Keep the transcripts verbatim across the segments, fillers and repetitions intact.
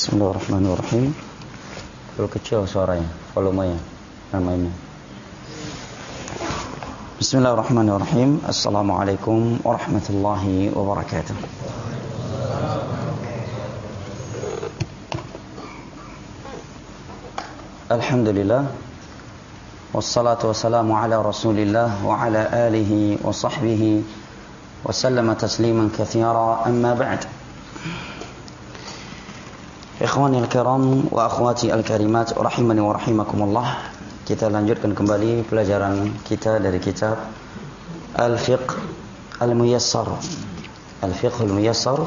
Bismillahirrahmanirrahim. Terlalu kecil suaranya, volumenya, namanya. Bismillahirrahmanirrahim. Assalamualaikum warahmatullahi wabarakatuh. Alhamdulillah. Wassalatu wassalamu ala Rasulillah wa ala alihi wa sahbihi wa sallama tasliman katsira, amma ba'd. Ikhwani al-kiram wa akhwati al-karimat rahimani wa rahimakumullah. Kita lanjutkan kembali pelajaran kita dari kitab Al-Fiqh Al-Muyassar. Al-Fiqh Al-Muyassar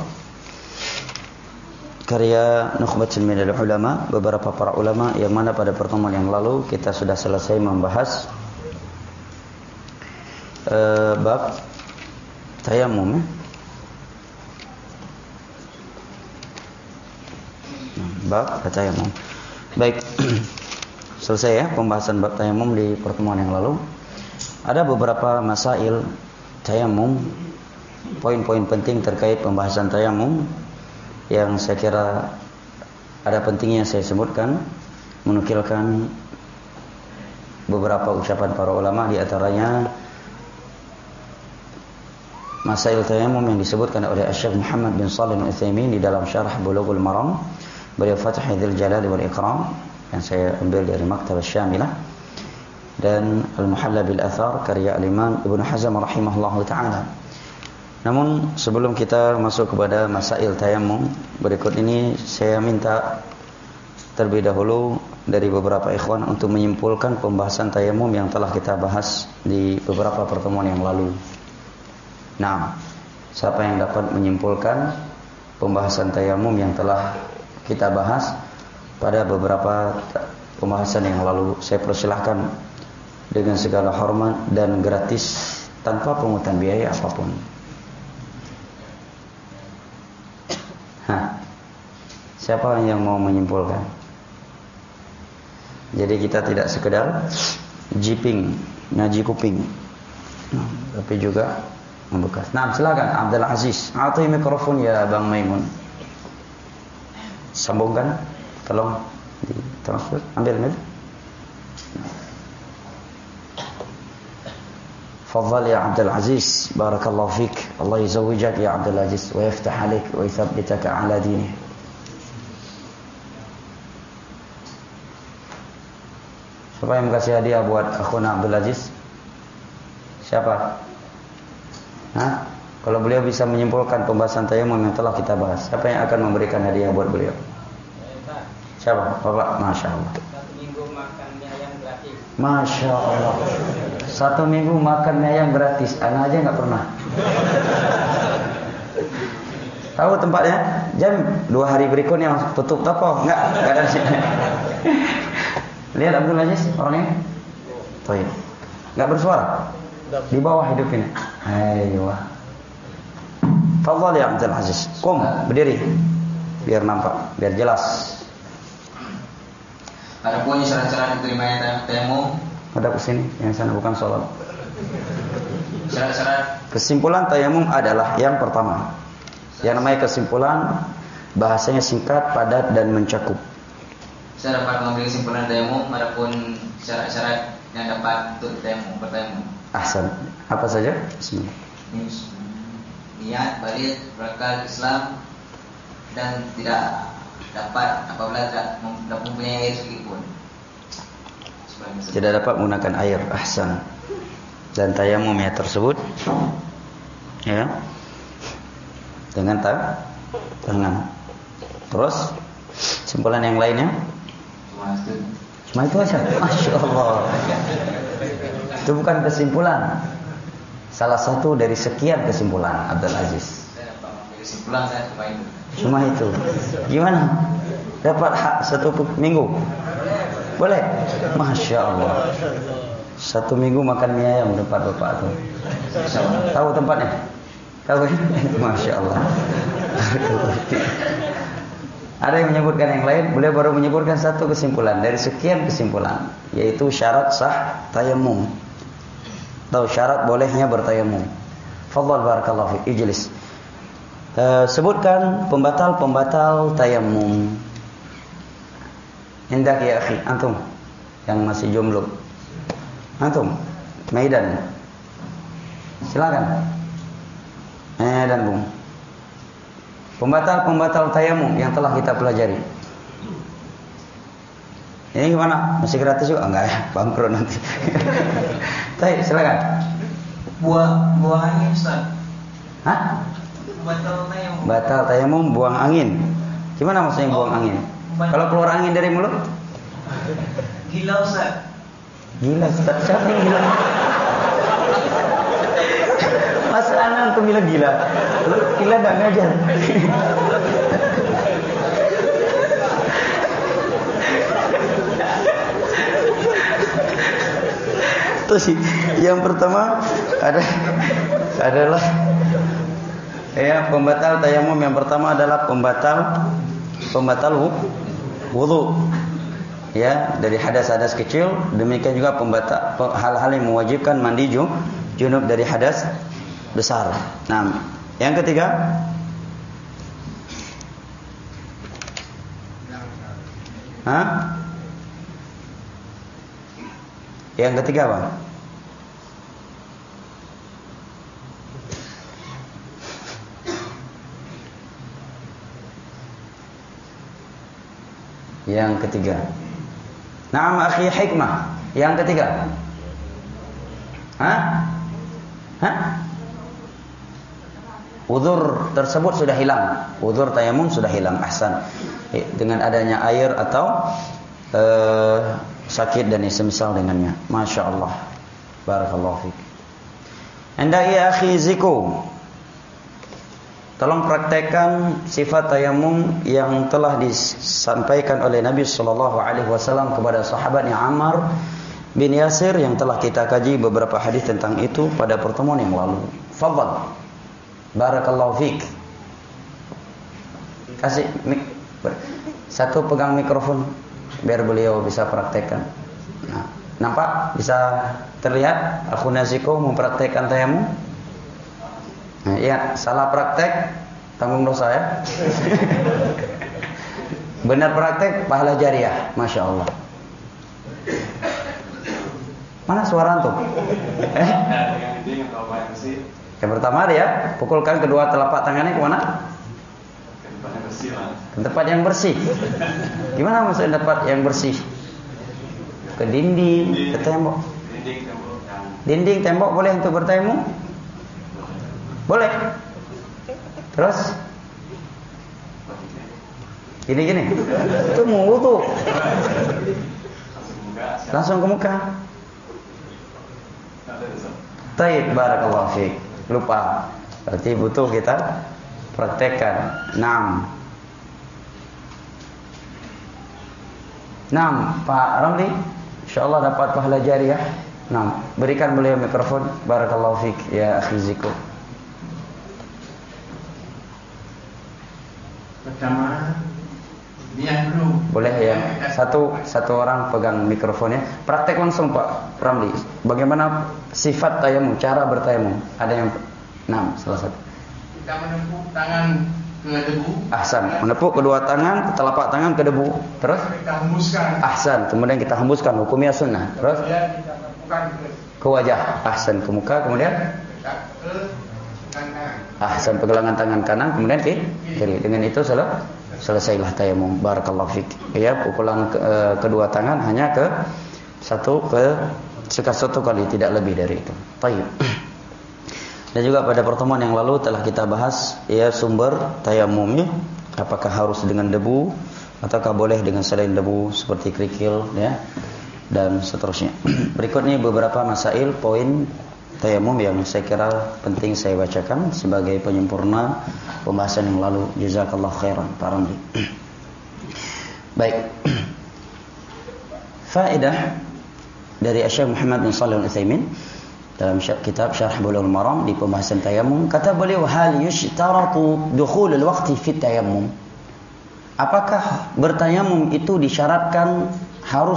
karya Nukhbatul Minal Ulama, beberapa para ulama, yang mana pada pertemuan yang lalu kita sudah selesai membahas uh, bab tayammum. Bab tayammum. Baik. Selesai ya pembahasan bab tayammum di pertemuan yang lalu. Ada beberapa masail tayammum, poin-poin penting terkait pembahasan tayammum yang saya kira ada pentingnya saya sebutkan, menukilkan beberapa ucapan para ulama, di antaranya masail tayammum yang disebutkan oleh Syekh Muhammad bin Shalih Al-Utsaimin di dalam syarah Bulughul Maram, beliau Fathul Jalal wal Ikram, yang saya ambil dari Maktab Syamilah, dan Al-Muhalla bil Athar karya Al-Imam Ibnu Hazm rahimahullahu taala. Namun sebelum kita masuk kepada masail tayammum, berikut ini saya minta terlebih dahulu dari beberapa ikhwan untuk menyimpulkan pembahasan tayammum yang telah kita bahas di beberapa pertemuan yang lalu. Nah, siapa yang dapat menyimpulkan pembahasan tayammum yang telah kita bahas pada beberapa pembahasan yang lalu? Saya persilahkan dengan segala hormat dan gratis tanpa pungutan biaya apapun. Hah. Siapa yang mau menyimpulkan? Jadi kita tidak sekedar jiping, ngaji kuping, nah, tapi juga membekas. Nah, silakan Abdul Aziz, atau mikrofon ya Bang Maimun. Sambungkan, tolong di transfer, ambil ambil. Fadhal ya Abdul Aziz, barakallahu fik. Allah yuzawwijak ya Abdul Aziz wa yaftah alik wa yuthabbitaka ala dinih. Siapa yang kasih hadiah buat akhuna Abdul Aziz? Siapa? Hah? Kalau beliau bisa menyimpulkan pembahasan tayammum yang telah kita bahas, siapa yang akan memberikan hadiah buat beliau? Siapa? Bapak, Masya Allah. Satu minggu makan mie ayam gratis. Masya Allah. Satu minggu makan mie ayam gratis. Anak aja nggak pernah. Tahu tempatnya? Jam dua hari berikutnya langsung tutup toko. Nggak, nggak ada sini. Lihat Abdul Aziz orangnya. Toy. Nggak bersuara. Di bawah hidupnya. Ayo. Fadhal ya Abdul Aziz. Kum, berdiri. Biar nampak, biar jelas. Ada pun syarat-syarat diterimanya tayammum. Ada kesini, yang sana bukan sholat. Syarat-syarat. Kesimpulan tayammum adalah yang pertama. Yang namanya kesimpulan, bahasanya singkat, padat, dan mencakup. Saya dapat mengambil kesimpulan tayammum. Adapun syarat-syarat yang dapat untuk tayammum, bertayammum. Ahsan. Apa saja? Bismillah. Niat, balik, berakal Islam, dan tidak dapat apabila tidak mempunyai air sedikit pun. Tidak dapat menggunakan air. Ahsan. Dan tayammumnya tersebut, ya, dengan ta- tangan. Terus kesimpulan yang lainnya? Cuma itu. Cuma itu aja. Masya Allah. Itu bukan kesimpulan. Salah satu dari sekian kesimpulan Abdul Aziz. Saya dapat mengambil kesimpulan saya cuma itu. Cuma itu. Gimana? Dapat hak satu minggu? Boleh? Masya Allah. Satu minggu makan mie ayam tempat bapak tu. Tahu tempatnya? Tahu? Masya Allah. Ada yang menyebutkan yang lain. Beliau baru menyebutkan satu kesimpulan dari sekian kesimpulan, yaitu syarat sah tayammum. Tahu syarat bolehnya bertayammum. Fadhal barakallahu fiik. Ijlis. Uh, sebutkan pembatal-pembatal tayammum. Hendak ya akhi, antum yang masih jomblo. Antum, Maidan. Silakan. Maidan, Bung. Pembatal-pembatal tayamum yang telah kita pelajari. Ini gimana? Masih gratis juga? Enggak ya, bangkrut nanti. Baik, silakan. Buah buah angin, Ustaz. Hah? Batal tayamum. Batal tayamum buang angin. Gimana maksudnya buang Oh, angin? batal. Kalau keluar angin dari mulut? Gila, Ustaz. Gila, Ustaz. Siapa yang gila? Mas Anan tuh bilang gila. Lu gila enggak ngajar. Terus yang pertama ada adalah ya pembatal tayamum yang pertama adalah pembatal pembatal wudu. Ya, dari hadas-hadas kecil, demikian juga pembatal hal-hal yang mewajibkan mandi junub dari hadas besar. Nah, yang ketiga Hah? Yang ketiga apa? Yang ketiga. Naam akhi hikmah. Yang ketiga. Hah? Hah? Uzur tersebut sudah hilang. Uzur tayamum sudah hilang. Ahsan. Dengan adanya air atau uh, sakit dan semisal dengannya. Masya Allah. Barakallahu fiik. Anda ya akhi Ziko, tolong praktekkan sifat tayamum yang telah disampaikan oleh Nabi sallallahu alaihi wasallam kepada sahabatnya Ammar bin Yasir yang telah kita kaji beberapa hadis tentang itu pada pertemuan yang lalu. Fadhal. Barakallahu fiik. Kasih mik. Satu pegang mikrofon biar beliau bisa praktekkan. Nah, nampak? Bisa terlihat aku Naziko mempraktekkan tayamum? Nah, iya, salah praktek tanggung dosa ya. Benar praktek pahala jariah, Masya Allah. Mana suara antum? Eh? Yang pertama dia pukulkan kedua telapak tangannya ke mana? Ke tempat yang bersih. Gimana maksudnya tempat yang bersih? Ke dinding, ke tembok. Dinding, tembok boleh untuk bertayamum? Boleh. Terus? Gini-gini. Itu mau wudu. Langsung ke muka. Taib, barakallahu fiik. Lupa. Berarti butuh kita praktekkan. Naam. Naam, Pak Ramli, insyaallah dapat pahala jariah. Naam, berikan beliau mikrofon. Barakallahu fiik ya akhi Ziko. Pertama, niat dulu. Boleh ya, satu satu orang pegang mikrofonnya. Praktek langsung Pak Ramli. Bagaimana sifat tayamum, cara bertayamum? Ada yang enam, salah satu. Kita menepuk tangan ke debu. Ahsan, menepuk kedua tangan, telapak tangan ke debu. Terus? Kita hembuskan. Ahsan, kemudian kita hembuskan, hukumnya sunnah. Terus? Kemudian kita tepukan ke, ke wajah. Ahsan, ke muka, kemudian? ke tangan. Ahsan, pergelangan tangan kanan, kemudian ke kiri. Dengan itu sel selesailah tayamum. Barakallahu fiik. Ya, pukulan ke, e, kedua tangan hanya ke satu ke sekat satu kali, tidak lebih dari itu. Tayyib. Dan juga pada pertemuan yang lalu telah kita bahas ya sumber tayamumnya, apakah harus dengan debu ataukah boleh dengan selain debu seperti kerikil ya dan seterusnya. Berikutnya beberapa masail poin tayamum yang saya kira penting saya bacakan sebagai penyempurna pembahasan yang lalu. Jazakallahu khairan Pak Ramli. Baik. Faedah dari Syekh Muhammad bin Shalih Al-Utsaimin dalam kitab Syarh Bulughul Maram di pembahasan tayamum, kata beliau, hal yushtaratu dukhul al-waqti fi tayammum. Apakah bertayamum itu disyaratkan harus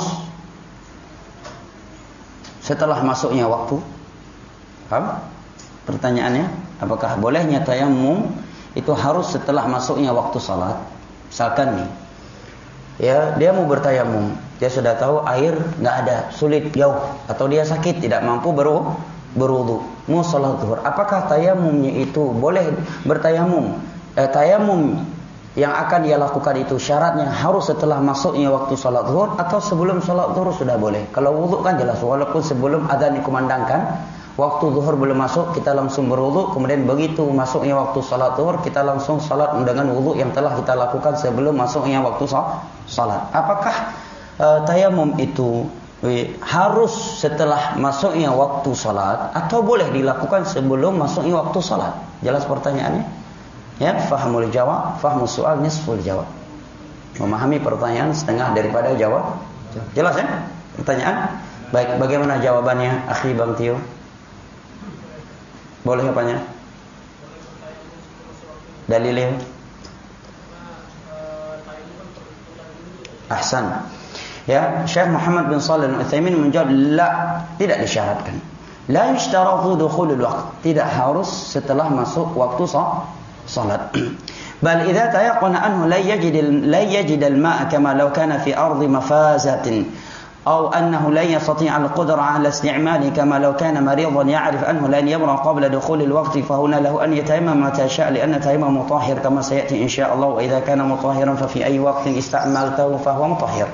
setelah masuknya waktu? Paham? Pertanyaannya, apakah bolehnya tayamum itu harus setelah masuknya waktu salat? Misalkan nih, Ya, dia mau bertayamum, dia sudah tahu air nggak ada, sulit, jauh, atau dia sakit tidak mampu beru berwudu, mau salat zuhur. Apakah tayamumnya itu boleh bertayamum? Eh, tayamum yang akan dia lakukan itu syaratnya harus setelah masuknya waktu salat zuhur atau sebelum salat zuhur sudah boleh? Kalau wudu kan jelas, walaupun sebelum adzan dikumandangkan, waktu zuhur belum masuk kita langsung berwudu, kemudian begitu masuknya waktu salat zuhur kita langsung salat dengan wudu yang telah kita lakukan sebelum masuknya waktu salat. Apakah uh, tayamum itu uh, harus setelah masuknya waktu salat atau boleh dilakukan sebelum masuknya waktu salat? Jelas pertanyaannya? Ya, fahamul jawab, fahmus soal nisful jawab. Memahami pertanyaan setengah daripada jawab. Jelas ya pertanyaan? Baik, bagaimana jawabannya, akhi Bang Tio? Boleh apanya? Dalilnya? Ahsan. Ya, Syekh Muhammad bin Shalih Al-Utsaimin menjawab, la, tidak disyaratkan. La yushtaratu dukhulul waqt, tidak harus setelah masuk waktu salat. Bal idza tayaqqana anhu la yajid la yajid al-ma'a kama law kana fi ardi mafazatin أو أنه لا يستطيع القدرة على استعماله كما لو كان مريضا يعرف أنه لن يبرأ قبل دخول الوقت فهنا له أن يتيمم متى شاء لأن التيمم مطهر كما سيأتي إن شاء الله وإذا كان مطهرا ففي أي وقت استعملته فهو مطهر.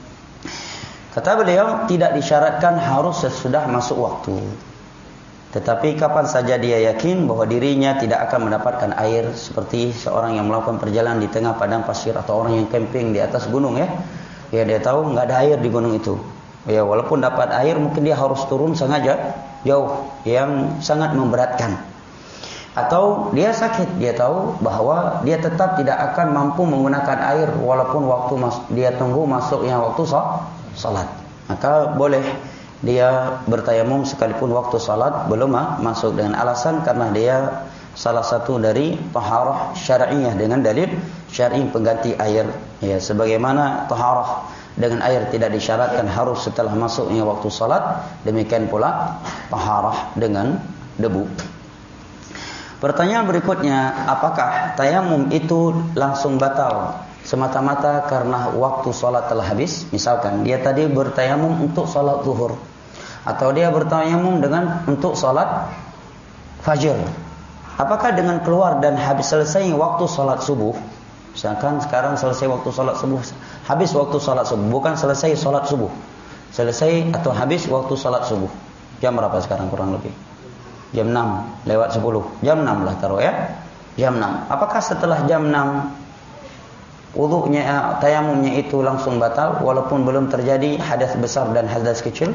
Kata beliau, tidak disyaratkan harus sesudah masuk waktu. Tetapi kapan saja dia yakin bahwa dirinya tidak akan mendapatkan air, seperti seorang yang melakukan perjalanan di tengah padang pasir atau orang yang camping di atas gunung ya. Ya dia tahu nggak ada air di gunung itu. Ya walaupun dapat air mungkin dia harus turun sengaja jauh yang sangat memberatkan. Atau dia sakit, dia tahu bahwa dia tetap tidak akan mampu menggunakan air walaupun waktu mas- dia tunggu masuknya waktu salat. Maka boleh dia bertayamum sekalipun waktu salat belum masuk dengan alasan karena dia salah satu dari taharah syar'iyah dengan dalil syar'i pengganti air. Ya, sebagaimana taharah dengan air tidak disyaratkan harus setelah masuknya waktu salat, demikian pula taharah dengan debu. Pertanyaan berikutnya, apakah tayamum itu langsung batal semata-mata karena waktu salat telah habis? Misalkan dia tadi bertayamum untuk salat zuhur atau dia bertayamum dengan untuk salat fajr. Apakah dengan keluar dan habis selesai waktu salat subuh, misalkan sekarang selesai waktu salat subuh, habis waktu salat subuh, bukan selesai salat subuh, selesai atau habis waktu salat subuh, jam berapa sekarang kurang lebih? Jam enam lewat sepuluh, jam enam lah taruh ya, jam enam. Apakah setelah jam enam wudunya, tayamumnya itu langsung batal walaupun belum terjadi hadas besar dan hadas kecil?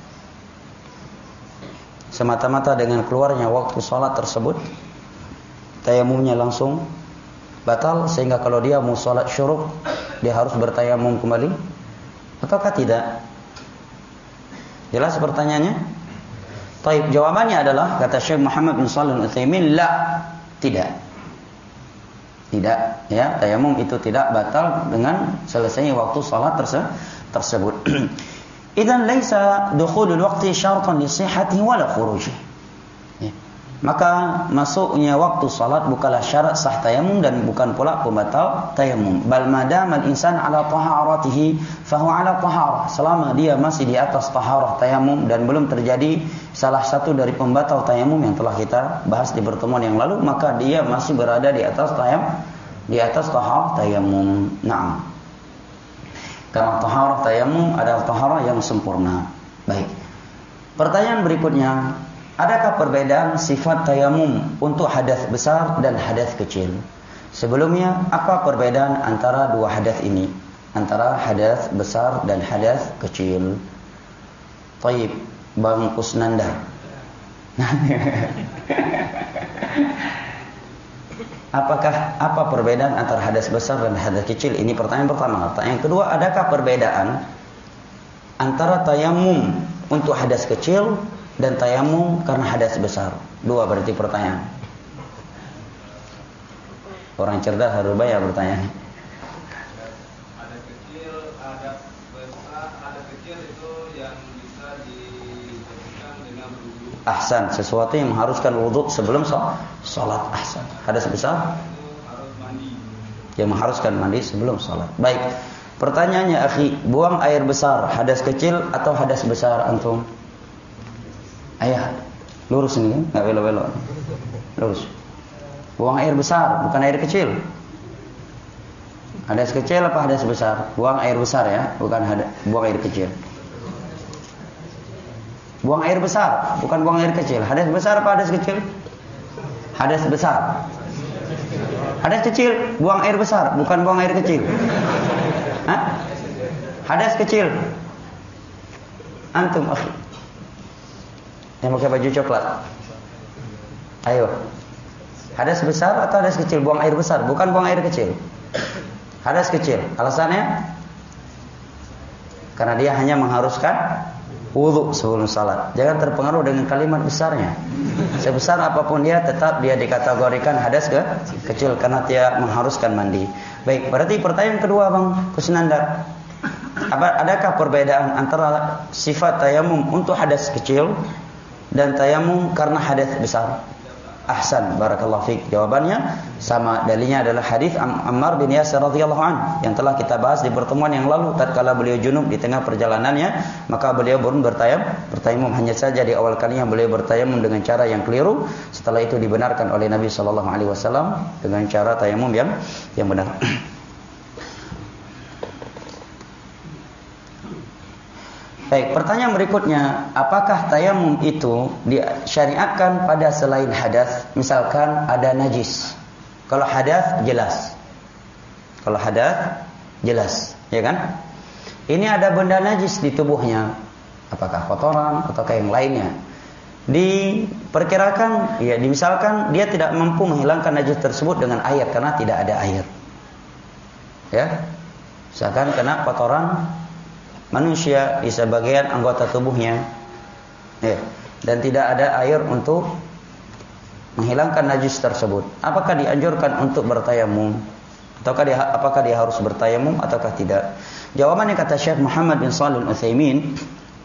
Semata-mata dengan keluarnya waktu salat tersebut tayamumnya langsung batal sehingga kalau dia mau salat syuruk dia harus bertayamum kembali ataukah tidak? Jelas pertanyaannya? Baik, jawabannya adalah kata Syekh Muhammad bin Shalih Al-Utsaimin, la, tidak. Tidak, ya, tayamum itu tidak batal dengan selesainya waktu salat terse- tersebut. Idzan laisa dukhulul waqti syartan li sihhatihi wala khurujihi. Maka masuknya waktu salat bukanlah syarat sah tayamum dan bukan pula pembatal tayamum. Bal madamal insan ala taharatihi fahuwa ala taharah. Selama dia masih di atas taharah tayamum dan belum terjadi salah satu dari pembatal tayamum yang telah kita bahas di pertemuan yang lalu, maka dia masih berada di atas tayamum, di atas taharah tayamum. Naam. Karena taharah tayamum adalah taharah yang sempurna. Baik. Pertanyaan berikutnya, adakah perbedaan sifat tayamum untuk hadas besar dan hadas kecil? Sebelumnya, apa perbedaan antara dua hadas ini? Antara hadas besar dan hadas kecil. Taib, Bang Kusnanda. Apakah apa perbedaan antara hadas besar dan hadas kecil? Ini pertanyaan pertama. Pertanyaan kedua, adakah perbedaan antara tayamum untuk hadas kecil dan tayamum karena hadas besar? Dua berarti pertanyaan. Orang cerdas harus bayar bertanya. Hadas kecil, hadas besar, hadas kecil itu yang bisa dibersihkan dengan wudu. Ahsan, sesuatu yang mengharuskan wudu sebelum salat. Ahsan. Hadas besar Itu harus mandi. yang mengharuskan mandi sebelum salat. Baik. Pertanyaannya, akhi, buang air besar hadas kecil atau hadas besar antum? Ayah, lurus ini, nggak belok-belok. Lurus. Buang air besar, bukan air kecil. Hadas kecil apa hadas besar? Buang air besar ya, bukan hadas, buang air kecil. Buang air besar, bukan buang air kecil. Hadas besar apa hadas kecil? Hadas besar. Hadas kecil, buang air besar, bukan buang air kecil. Hah? Hadas kecil. Antum, akhi, yang pakai baju coklat. Ayo. Hadas besar atau hadas kecil? Buang air besar, bukan buang air kecil. Hadas kecil. Alasannya? Karena dia hanya mengharuskan wudu sebelum salat. Jangan terpengaruh dengan kalimat besarnya. Sebesar apapun dia, tetap dia dikategorikan hadas ke kecil karena dia mengharuskan mandi. Baik, berarti pertanyaan kedua Bang Kusnandar, apa adakah perbedaan antara sifat tayamum untuk hadas kecil dan tayamum karena hadas besar? Ahsan, barakallahu fiik. Jawabannya sama, dalilnya adalah hadis Ammar bin Yasir radhiyallahu an yang telah kita bahas di pertemuan yang lalu. Tatkala beliau junub di tengah perjalanannya, maka beliau pun bertayam, bertayamum. Hanya saja di awal kalinya beliau bertayamum dengan cara yang keliru. Setelah itu dibenarkan oleh Nabi sallallahu alaihi wasallam dengan cara tayamum yang yang benar. Baik, pertanyaan berikutnya, apakah tayamum itu disyariatkan pada selain hadas? Misalkan ada najis. Kalau hadas jelas. Kalau hadas jelas, ya kan? Ini ada benda najis di tubuhnya. Apakah kotoran ataukah yang lainnya? Diperkirakan, ya, misalkan dia tidak mampu menghilangkan najis tersebut dengan air karena tidak ada air. Ya. Misalkan kena kotoran manusia di sebagian anggota tubuhnya, ya, dan tidak ada air untuk menghilangkan najis tersebut. Apakah dianjurkan untuk bertayamum? Ataukah dia, apakah dia harus bertayamum ataukah tidak? Jawabannya kata Syekh Muhammad bin Shalih Al-Utsaimin,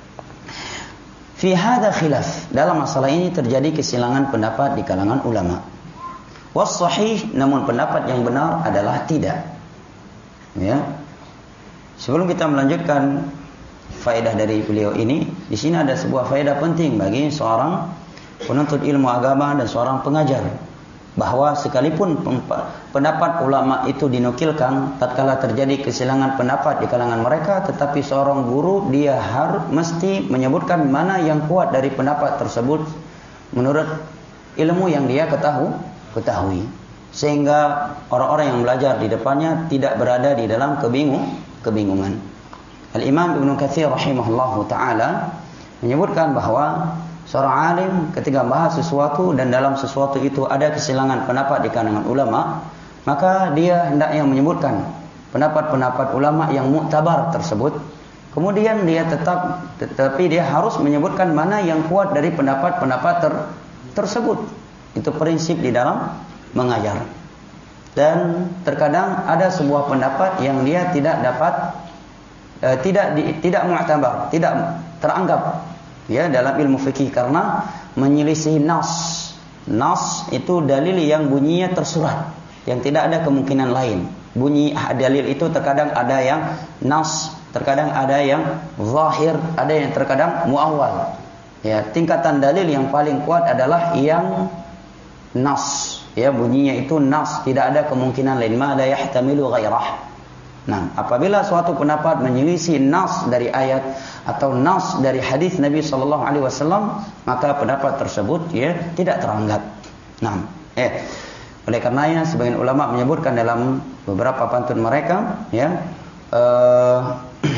fi hadza khilaf. Dalam masalah ini terjadi kesilangan pendapat di kalangan ulama. Was sahih, namun pendapat yang benar adalah tidak. Ya. Sebelum kita melanjutkan faedah dari beliau ini, di sini ada sebuah faedah penting bagi seorang penuntut ilmu agama dan seorang pengajar, bahwa sekalipun pendapat ulama itu dinukilkan tatkala terjadi kesilangan pendapat di kalangan mereka, tetapi seorang guru dia harus mesti menyebutkan mana yang kuat dari pendapat tersebut menurut ilmu yang dia ketahui, ketahui. Sehingga orang-orang yang belajar di depannya tidak berada di dalam kebingung kebingungan. Al-Imam Ibnu Katsir rahimahullahu taala menyebutkan bahwa seorang alim ketika bahas sesuatu dan dalam sesuatu itu ada kesilangan pendapat di kalangan ulama, maka dia hendaknya menyebutkan pendapat-pendapat ulama yang muktabar tersebut. Kemudian dia tetap tetapi dia harus menyebutkan mana yang kuat dari pendapat-pendapat ter, tersebut. Itu prinsip di dalam mengajar. Dan terkadang ada sebuah pendapat yang dia tidak dapat e, tidak di, tidak mu'tabar, tidak teranggap ya dalam ilmu fikih karena menyelisih nas. Nas itu dalil yang bunyinya tersurat, yang tidak ada kemungkinan lain. Bunyi dalil itu terkadang ada yang nas, terkadang ada yang zahir, ada yang terkadang muawwal. Ya, tingkatan dalil yang paling kuat adalah yang nas. Ya, bunyinya itu nas, tidak ada kemungkinan lain, ma la yahtamilu ghairah. Nah, apabila suatu pendapat menyelisih nas dari ayat atau nas dari hadis Nabi sallallahu alaihi wasallam, maka pendapat tersebut ya tidak teranggap. Nah, eh oleh karenanya sebagian ulama menyebutkan dalam beberapa pantun mereka, ya, uh,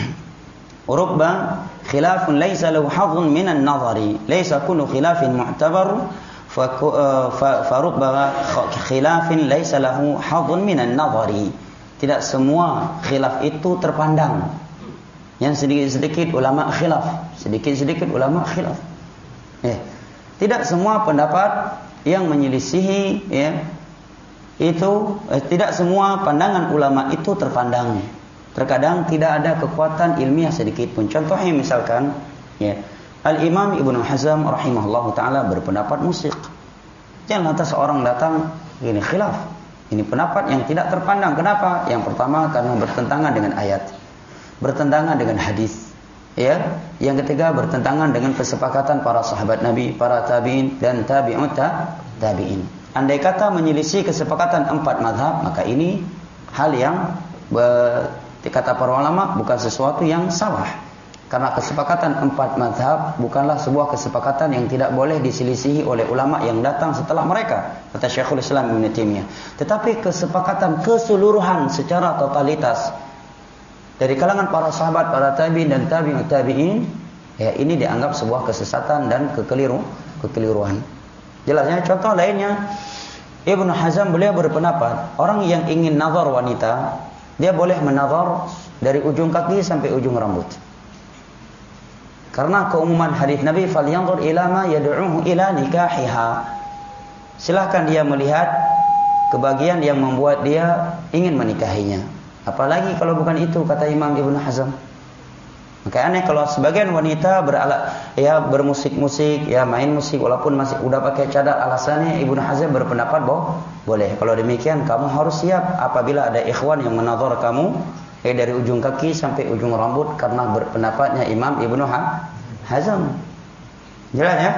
urubba khilafun laisa lahu hadhun minan nadhari, laisa kullu khilafin mu'tabar. Farubba khilafin laisa lahu hadhun minan nadhari. Tidak semua khilaf itu terpandang. Yang sedikit-sedikit ulama khilaf, sedikit-sedikit ulama khilaf. Ya. Tidak semua pendapat yang menyelisihi ya, itu eh, tidak semua pandangan ulama itu terpandang. Terkadang tidak ada kekuatan ilmiah sedikit pun. Contohnya misalkan ya, Al-Imam Ibnu Hazm rahimahullahu taala berpendapat musik. Jangan lantas seorang datang ini khilaf. Ini pendapat yang tidak terpandang. Kenapa? Yang pertama karena bertentangan dengan ayat. bertentangan dengan hadis. Ya, yang ketiga bertentangan dengan kesepakatan para sahabat Nabi, para tabi'in dan tabi'ut tabi'in. Andai kata menyelisih kesepakatan empat mazhab, maka ini hal yang kata para ulama bukan sesuatu yang salah. Karena kesepakatan empat mazhab bukanlah sebuah kesepakatan yang tidak boleh diselisihi oleh ulama yang datang setelah mereka, kata Syekhul Islam Ibnu Taimiyah. Tetapi kesepakatan keseluruhan secara totalitas dari kalangan para sahabat, para tabi'in dan tabi'ut tabi'in, ya ini dianggap sebuah kesesatan dan kekeliru, kekeliruan. Jelasnya contoh lainnya, Ibnu Hazm beliau berpendapat orang yang ingin nazar wanita, dia boleh menazar dari ujung kaki sampai ujung rambut. Karena keumuman hadis Nabi, falyanzur ila ma yad'uhu ila nikahiha. Silahkan dia melihat kebagian yang membuat dia ingin menikahinya. Apalagi kalau bukan itu, kata Imam Ibnu Hazm. Maka aneh kalau sebagian wanita beralat, ya bermusik-musik, ya main musik walaupun masih udah pakai cadar, alasannya Ibnu Hazm berpendapat bahwa boleh. Kalau demikian kamu harus siap apabila ada ikhwan yang menazar kamu ya dari ujung kaki sampai ujung rambut, karena berpendapatnya Imam Ibnu Hazm. Jelas ya?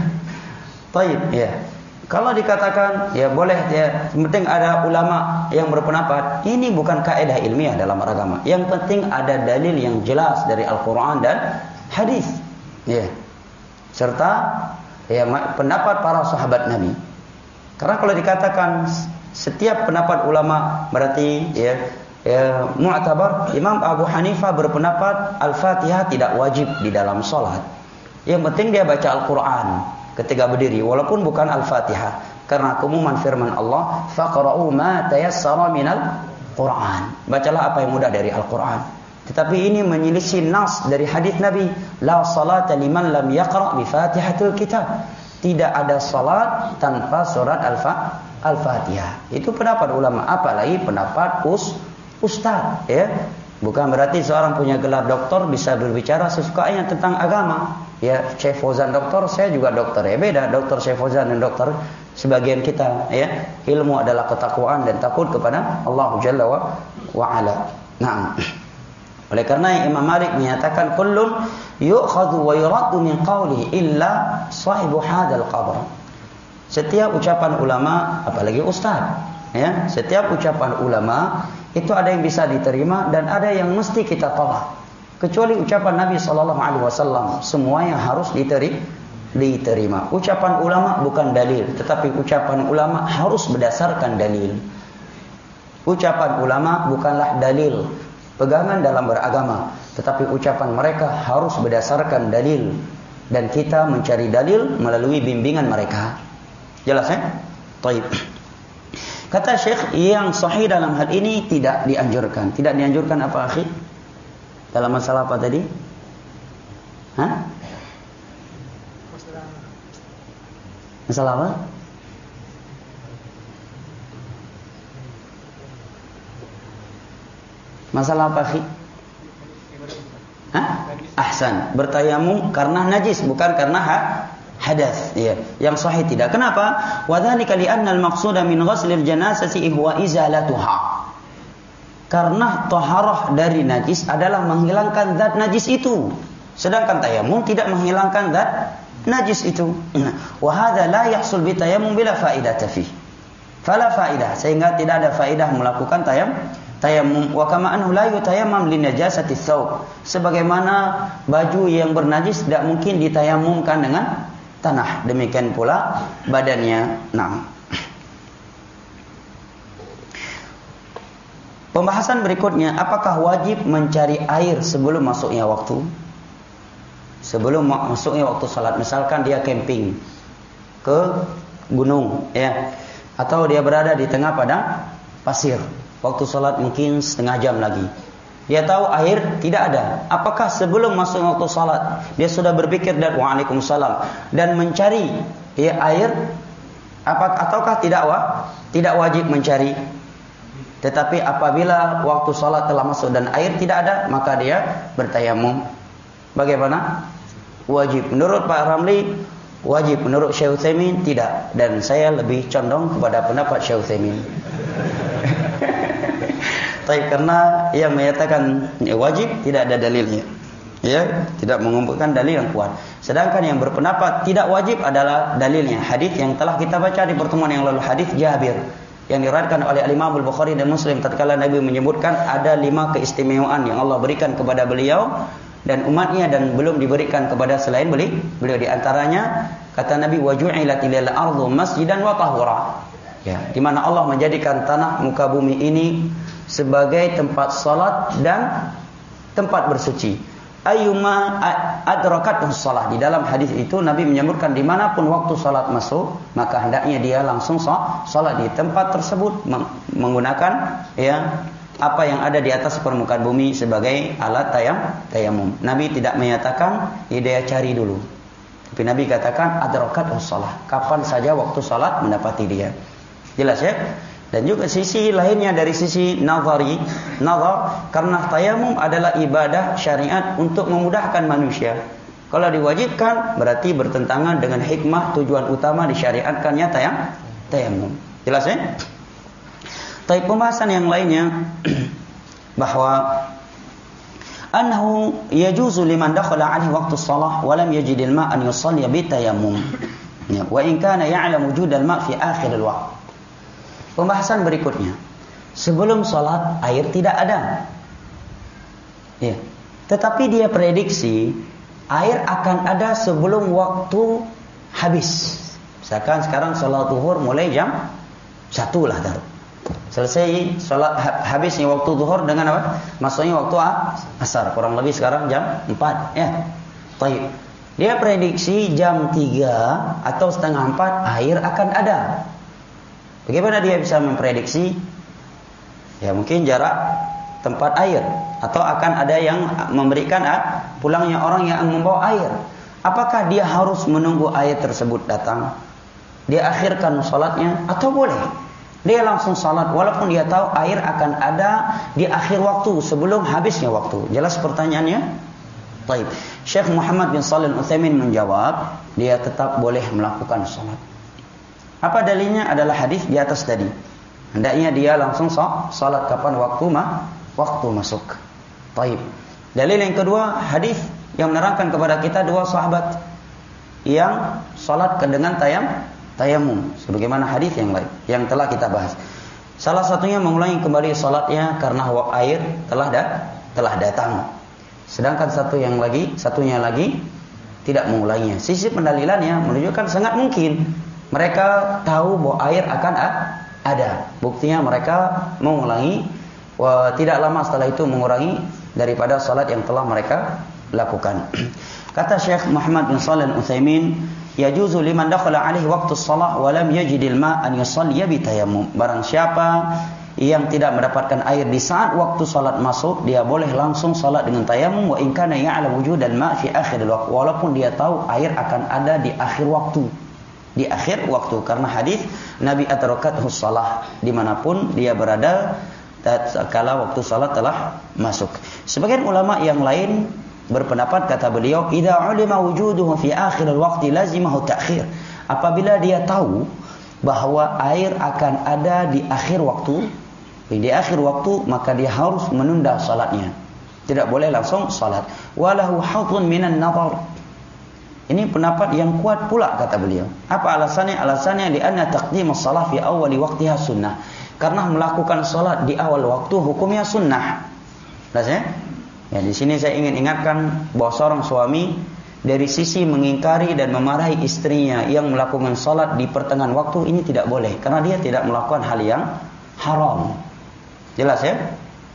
Baik, ya. Kalau dikatakan ya boleh, ya penting ada ulama yang berpendapat, ini bukan kaidah ilmiah dalam agama. Yang penting ada dalil yang jelas dari Al-Qur'an dan hadis. Ya. Serta ya pendapat para sahabat Nabi. Karena kalau dikatakan setiap pendapat ulama berarti ya, ya mu'tabar, Imam Abu Hanifah berpendapat Al-Fatihah tidak wajib di dalam salat. Yang penting dia baca Al-Qur'an ketika berdiri walaupun bukan Al-Fatihah, karena keumuman firman Allah, faqra'u ma tayassara minal Qur'an, bacalah apa yang mudah dari Al-Qur'an. Tetapi ini menyelisih nas dari hadis Nabi, la salata liman lam yaqra' bi Fatihatil kitab, tidak ada salat tanpa surat Al-Fatihah. Itu pendapat ulama, apalagi pendapat us ustaz, ya. Bukan berarti seorang punya gelar doktor bisa berbicara sesukanya tentang agama. Ya, Syekh Fauzan doktor, saya juga dokter. Ya beda, dokter Syekh Fauzan dan dokter sebagian kita, ya. Ilmu adalah ketakwaan dan takut kepada Allah Jalla wa, wa ala. Nah, oleh karena Imam Malik menyatakan kullun yu'khadhu wa yuraddu min qawlihi illa sahibu hadzal qabr. Setiap ucapan ulama, apalagi ustaz, ya, setiap ucapan ulama itu ada yang bisa diterima dan ada yang mesti kita tolak. Kecuali ucapan Nabi sallallahu alaihi wasallam, semua yang harus diteri, diterima. Ucapan ulama bukan dalil, tetapi ucapan ulama harus berdasarkan dalil. Ucapan ulama bukanlah dalil, pegangan dalam beragama, tetapi ucapan mereka harus berdasarkan dalil, dan kita mencari dalil melalui bimbingan mereka. Jelas ya? Baik. Kata Syekh, yang sahih dalam hal ini tidak dianjurkan. Tidak dianjurkan apa, akhi? Dalam masalah apa tadi? Hah? Masalah apa? Masalah apa, akhi? Hah? Ahsan. Bertayamum karena najis, bukan karena ha hadas. Ya. Yang sahih tidak. Kenapa? Wa dzalika li anna al-maqsuda min ghuslil janazati huwa izalatuha. Karena taharah dari najis adalah menghilangkan zat najis itu. Sedangkan tayamum tidak menghilangkan zat najis itu. Wa hadza la yahsul bi tayammum bila faidata fi. Fala faidah, sehingga tidak ada faidah melakukan tayam tayammum. Wa kama annahu la yutayammam li najasati thawb. Sebagaimana baju yang bernajis tidak mungkin ditayamumkan dengan tanah, demikian pula badannya. Nah, pembahasan berikutnya, apakah wajib mencari air sebelum masuknya waktu? Sebelum masuknya waktu salat, misalkan dia camping ke gunung, ya, atau dia berada di tengah padang pasir, waktu salat mungkin setengah jam lagi. Dia tahu air tidak ada. Apakah sebelum masuk waktu salat dia sudah berpikir dan waalaikumsalam dan mencari ya air? Apa ataukah tidak wa? Tidak wajib mencari. Tetapi apabila waktu salat telah masuk dan air tidak ada, maka dia bertayamum. Bagaimana? Wajib. Menurut Pak Ramli wajib, menurut Syekh Utsaimin tidak, dan saya lebih condong kepada pendapat Syekh Utsaimin. Tapi karena yang menyatakan ya, wajib tidak ada dalilnya. Ya, tidak mengumpulkan dalil yang kuat. Sedangkan yang berpendapat tidak wajib adalah dalilnya hadis yang telah kita baca di pertemuan yang lalu, hadis Jabir yang diriwayatkan oleh Imam Al-Bukhari dan Muslim tatkala Nabi menyebutkan ada lima keistimewaan yang Allah berikan kepada beliau dan umatnya dan belum diberikan kepada selain beliau. Beliau di antaranya kata Nabi wa ju'ilat ilal ardu masjidan wa tahura. Ya, di mana Allah menjadikan tanah muka bumi ini sebagai tempat salat dan tempat bersuci. Ayyuma adrakatuh shalah. Di dalam hadis itu Nabi menyebutkan dimanapun waktu salat masuk, maka hendaknya dia langsung salat di tempat tersebut menggunakan ya apa yang ada di atas permukaan bumi sebagai alat tayam tayamum. Nabi tidak menyatakan ya dia cari dulu. Tapi Nabi katakan adrakatuh shalah. Kapan saja waktu salat mendapati dia. Jelas ya? Dan juga sisi lainnya dari sisi nazari, nazar, karena tayamum adalah ibadah syariat untuk memudahkan manusia. Kalau diwajibkan berarti bertentangan dengan hikmah tujuan utama disyariatkannya tayam, tayamum. Jelas ya? Tapi pembahasan yang lainnya bahwa annahu yajuzu liman dakhala alaihi waqtu shalah wa lam yajidil ma' an yusalli bi tayammum. Ya, wa in kana ya'lamu wujudal ma' fi akhir al-waqt. Pembahasan berikutnya, sebelum sholat air tidak ada, ya. Tetapi dia prediksi air akan ada sebelum waktu habis. Misalkan sekarang sholat zuhur mulai jam satu lah taruh. Selesai sholat habisnya waktu zuhur dengan apa? Masuknya waktu asar. Kurang lebih sekarang jam empat, ya. Baik. Dia prediksi jam tiga atau setengah empat air akan ada. Bagaimana dia bisa memprediksi? Ya mungkin jarak tempat air atau akan ada yang memberikan pulangnya orang yang membawa air. Apakah dia harus menunggu air tersebut datang? Dia akhirkan salatnya atau boleh? Dia langsung salat walaupun dia tahu air akan ada di akhir waktu sebelum habisnya waktu. Jelas pertanyaannya? Baik. Syekh Muhammad bin Shalih Al-Utsaimin menjawab, dia tetap boleh melakukan salat. Apa dalilnya? Adalah hadis di atas tadi. Hendaknya dia langsung salat kapan waktu mah waktu masuk. Baik. Dalil yang kedua, hadis yang menerangkan kepada kita dua sahabat yang salat dengan tayam tayamum sebagaimana hadis yang lain yang telah kita bahas. Salah satunya mengulangi kembali salatnya karena air telah da, telah datang. Sedangkan satu yang lagi, satunya lagi tidak mengulanginya. Sisi pendalilannya menunjukkan sangat mungkin mereka tahu bahwa air akan ada. Buktinya mereka mengulangi, wah, tidak lama setelah itu mengurangi daripada salat yang telah mereka lakukan. Kata Syekh Muhammad bin Shalih Al-Utsaimin, yajuzu liman dakhala alaihi waqtu shalah wa lam yajidil ma' an yusalli bi tayammum. Barang siapa yang tidak mendapatkan air di saat waktu salat masuk, dia boleh langsung salat dengan tayamum wa in kana ya'lam wujudal ma' fi akhir al-waqt. Walaupun dia tahu air akan ada di akhir waktu. Di akhir waktu, karena hadis Nabi adrakathu shalah, dimanapun dia berada kala waktu salat telah masuk. Sebagian ulama yang lain berpendapat, kata beliau, idza ulima wujuduhu fi akhir al-waqti lazimahu ta'khir. Apabila dia tahu bahwa air akan ada di akhir waktu, di akhir waktu, maka dia harus menunda salatnya. Tidak boleh langsung salat. Walahu hadun minan nadhar. Ini pendapat yang kuat pula, kata beliau. Apa alasannya? Alasannya li'anna taqdimus shalah fi awwali waqtiha sunnah. Karena melakukan salat di awal waktu hukumnya sunnah. Jelas. Ya, di sini saya ingin ingatkan bahwa seorang suami dari sisi mengingkari dan memarahi istrinya yang melakukan salat di pertengahan waktu ini tidak boleh, karena dia tidak melakukan hal yang haram. Jelas ya?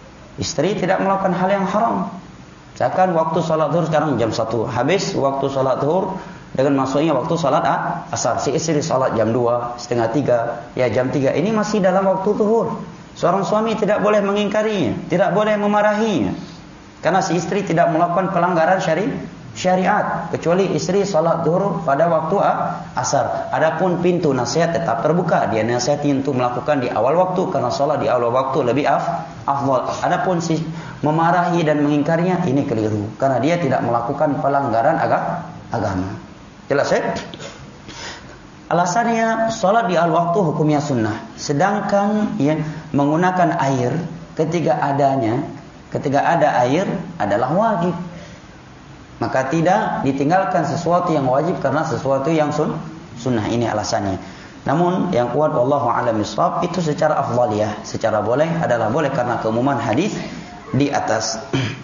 Istri tidak melakukan hal yang haram. Misalkan waktu salat zuhur sekarang jam satu, habis waktu salat zuhur dengan masuknya waktu salat asar. Si istri salat jam dua, setengah tiga, ya jam tiga. Ini masih dalam waktu zuhur. Seorang suami tidak boleh mengingkarinya, tidak boleh memarahinya. Karena si istri tidak melakukan pelanggaran syari syariat, kecuali istri salat zuhur pada waktu asar. Adapun pintu nasihat tetap terbuka. Dia nasihati untuk melakukan di awal waktu, karena salat di awal waktu lebih af, afdal. Adapun si memarahi dan mengingkarinya, ini keliru, karena dia tidak melakukan pelanggaran agama. Jelas ya? Alasannya salat di awal waktu hukumnya sunnah. Sedangkan yang menggunakan air ketika adanya, ketika ada air adalah wajib. Maka tidak ditinggalkan sesuatu yang wajib karena sesuatu yang sun, sunnah. Ini alasannya. Namun yang kuat wallahu a'lam bishawab itu secara afdaliyah, secara boleh adalah boleh karena keumuman hadis di atas.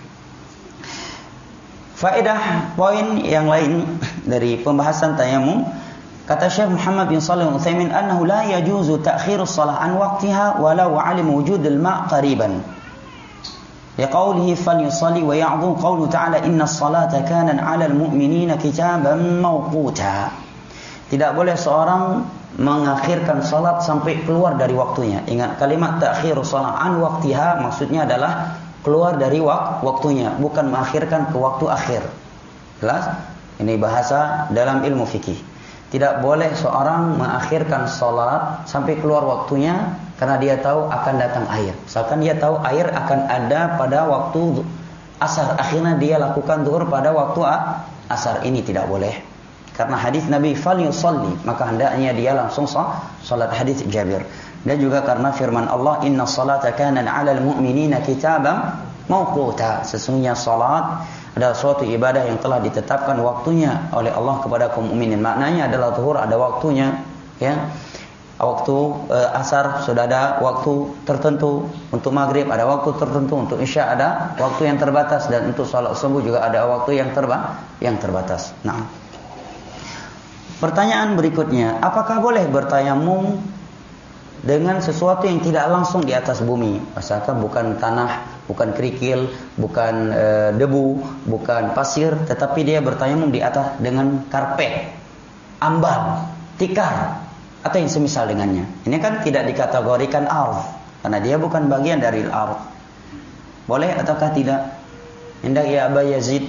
Faedah poin yang lain dari pembahasan tayamum, kata Syekh Muhammad bin Shalih Al-Utsaimin, annahu la yajuzu ta'khirus shalah an waqtiha walau 'alim wujud al-ma' qariban. Liqaulihi falyusalli wa ya'dhu qawlu ta'ala innas salata kanat 'alal mu'minina kitaban mawquta. Tidak boleh seorang mengakhirkan salat sampai keluar dari waktunya. Ingat kalimat ta'khirus shalah an waqtiha maksudnya adalah keluar dari wak- waktunya, bukan mengakhirkan ke waktu akhir. Jelas? Ini bahasa dalam ilmu fikih. Tidak boleh seorang mengakhirkan salat sampai keluar waktunya karena dia tahu akan datang air. Misalkan dia tahu air akan ada pada waktu asar, akhirnya dia lakukan zuhur pada waktu asar. Ini tidak boleh. Karena hadis Nabi falyusalli, maka hendaknya dia langsung salat, hadis Jabir. Dan juga karena firman Allah, inna salata kanat 'alal mu'minina kitaban mawquta. Sesungguhnya salat adalah suatu ibadah yang telah ditetapkan waktunya oleh Allah kepada kaum mukminin. Maknanya adalah zuhur ada waktunya, ya. Waktu e, asar sudah ada waktu tertentu, untuk maghrib ada waktu tertentu, untuk isya ada waktu yang terbatas, dan untuk salat subuh juga ada waktu yang terba yang terbatas. Nah, pertanyaan berikutnya, apakah boleh bertayamum dengan sesuatu yang tidak langsung di atas bumi? Misalkan bukan tanah, bukan kerikil, bukan e, debu, bukan pasir, tetapi dia bertayamum di atas dengan karpet, ambal, tikar, atau yang semisal dengannya. Ini kan tidak dikategorikan ardh, karena dia bukan bagian dari ardh. Boleh ataukah tidak? Hendak ya Aba Yazid?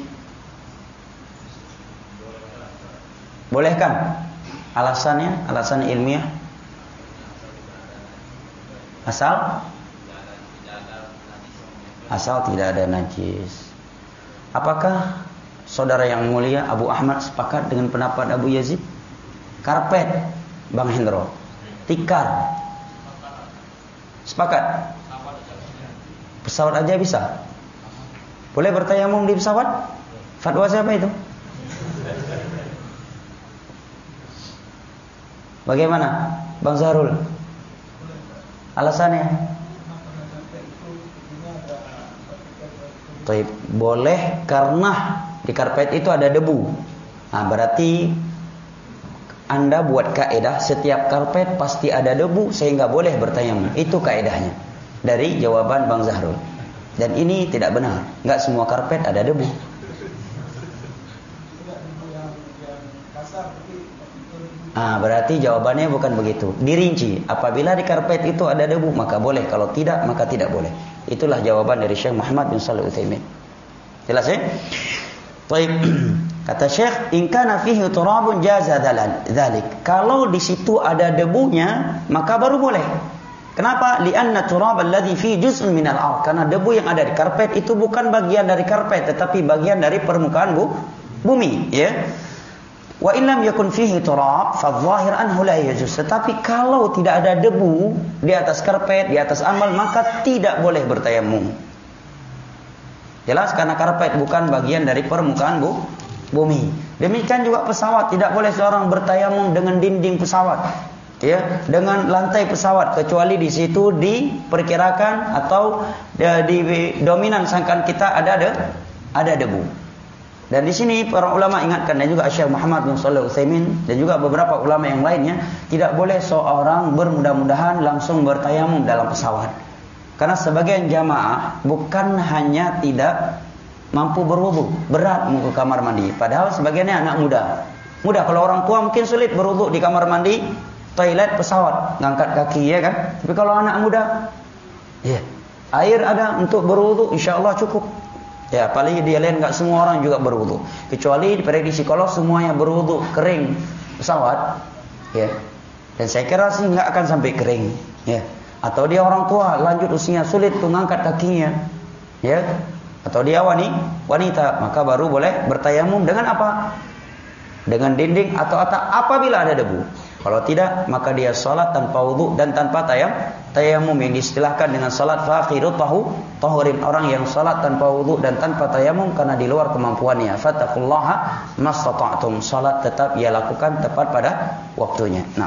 Boleh kan? Alasannya, alasan ilmiah? Asal Asal tidak ada najis. Apakah saudara yang mulia Abu Ahmad sepakat dengan pendapat Abu Yazid? Karpet, Bang Hendro, tikar, sepakat? Pesawat aja bisa? Boleh bertayamum di pesawat? Fatwa siapa itu? Bagaimana Bang Zahrul? Alasannya? Taib, boleh karena di karpet itu ada debu. Nah, berarti Anda buat kaedah setiap karpet pasti ada debu sehingga boleh bertayamum. Itu kaedahnya dari jawaban Bang Zahrul. Dan ini tidak benar. Enggak semua karpet ada debu. Ah, berarti jawabannya bukan begitu. Dirinci. Apabila di karpet itu ada debu, maka boleh. Kalau tidak, maka tidak boleh. Itulah jawaban dari Syekh Muhammad bin Shalih Al-Utsaimin. Jelas ya? Baik. Kata Syekh, in kana fihi turabun jaza dzalik. Kalau di situ ada debunya, maka baru boleh. Kenapa? Li'anna turab alladhi fi juz'un minal ard. Karena debu yang ada di karpet itu bukan bagian dari karpet, tetapi bagian dari permukaan bu, bumi, ya. Wa illam yakun fihi turab fa dhahir anhu la yajuz. Tetapi kalau tidak ada debu di atas karpet, di atas amal, maka tidak boleh bertayamum. Jelas, karena karpet bukan bagian dari permukaan bu, bumi. Demikian juga pesawat, tidak boleh seorang bertayamum dengan dinding pesawat, ya, dengan lantai pesawat, kecuali di situ diperkirakan atau di dominan sangkaan kita ada ada ada debu. Dan di sini para ulama ingatkan, dan juga Syekh Muhammad bin Shalih Al-Utsaimin dan juga beberapa ulama yang lainnya, tidak boleh seorang bermudah-mudahan langsung bertayamum dalam pesawat. Karena sebagian jamaah bukan hanya tidak mampu berwudu, berat mau ke kamar mandi, padahal sebagiannya anak muda. Mudah, kalau orang tua mungkin sulit berwudu di kamar mandi, toilet pesawat, ngangkat kaki, ya kan? Tapi kalau anak muda, ya, air ada untuk berwudu, insyaallah cukup. Ya, apalagi dia lihat enggak semua orang juga berwudu. Kecuali prediksi kalau semuanya berwudu kering pesawat, ya. Dan saya kira sih enggak akan sampai kering, ya. Atau dia orang tua lanjut usia sulit untuk mengangkat kakinya, ya. Atau dia wanita, wanita, maka baru boleh bertayamum dengan apa? Dengan dinding atau atap apabila ada debu. Kalau tidak, maka dia salat tanpa wudu dan tanpa tayam, tayamum yang diistilahkan dengan salat fakhiru tahu tahurin, orang yang salat tanpa wudu dan tanpa tayamum karena di luar kemampuannya. Fattaqullaha mastata'tum. Salat tetap ia lakukan tepat pada waktunya. Nah.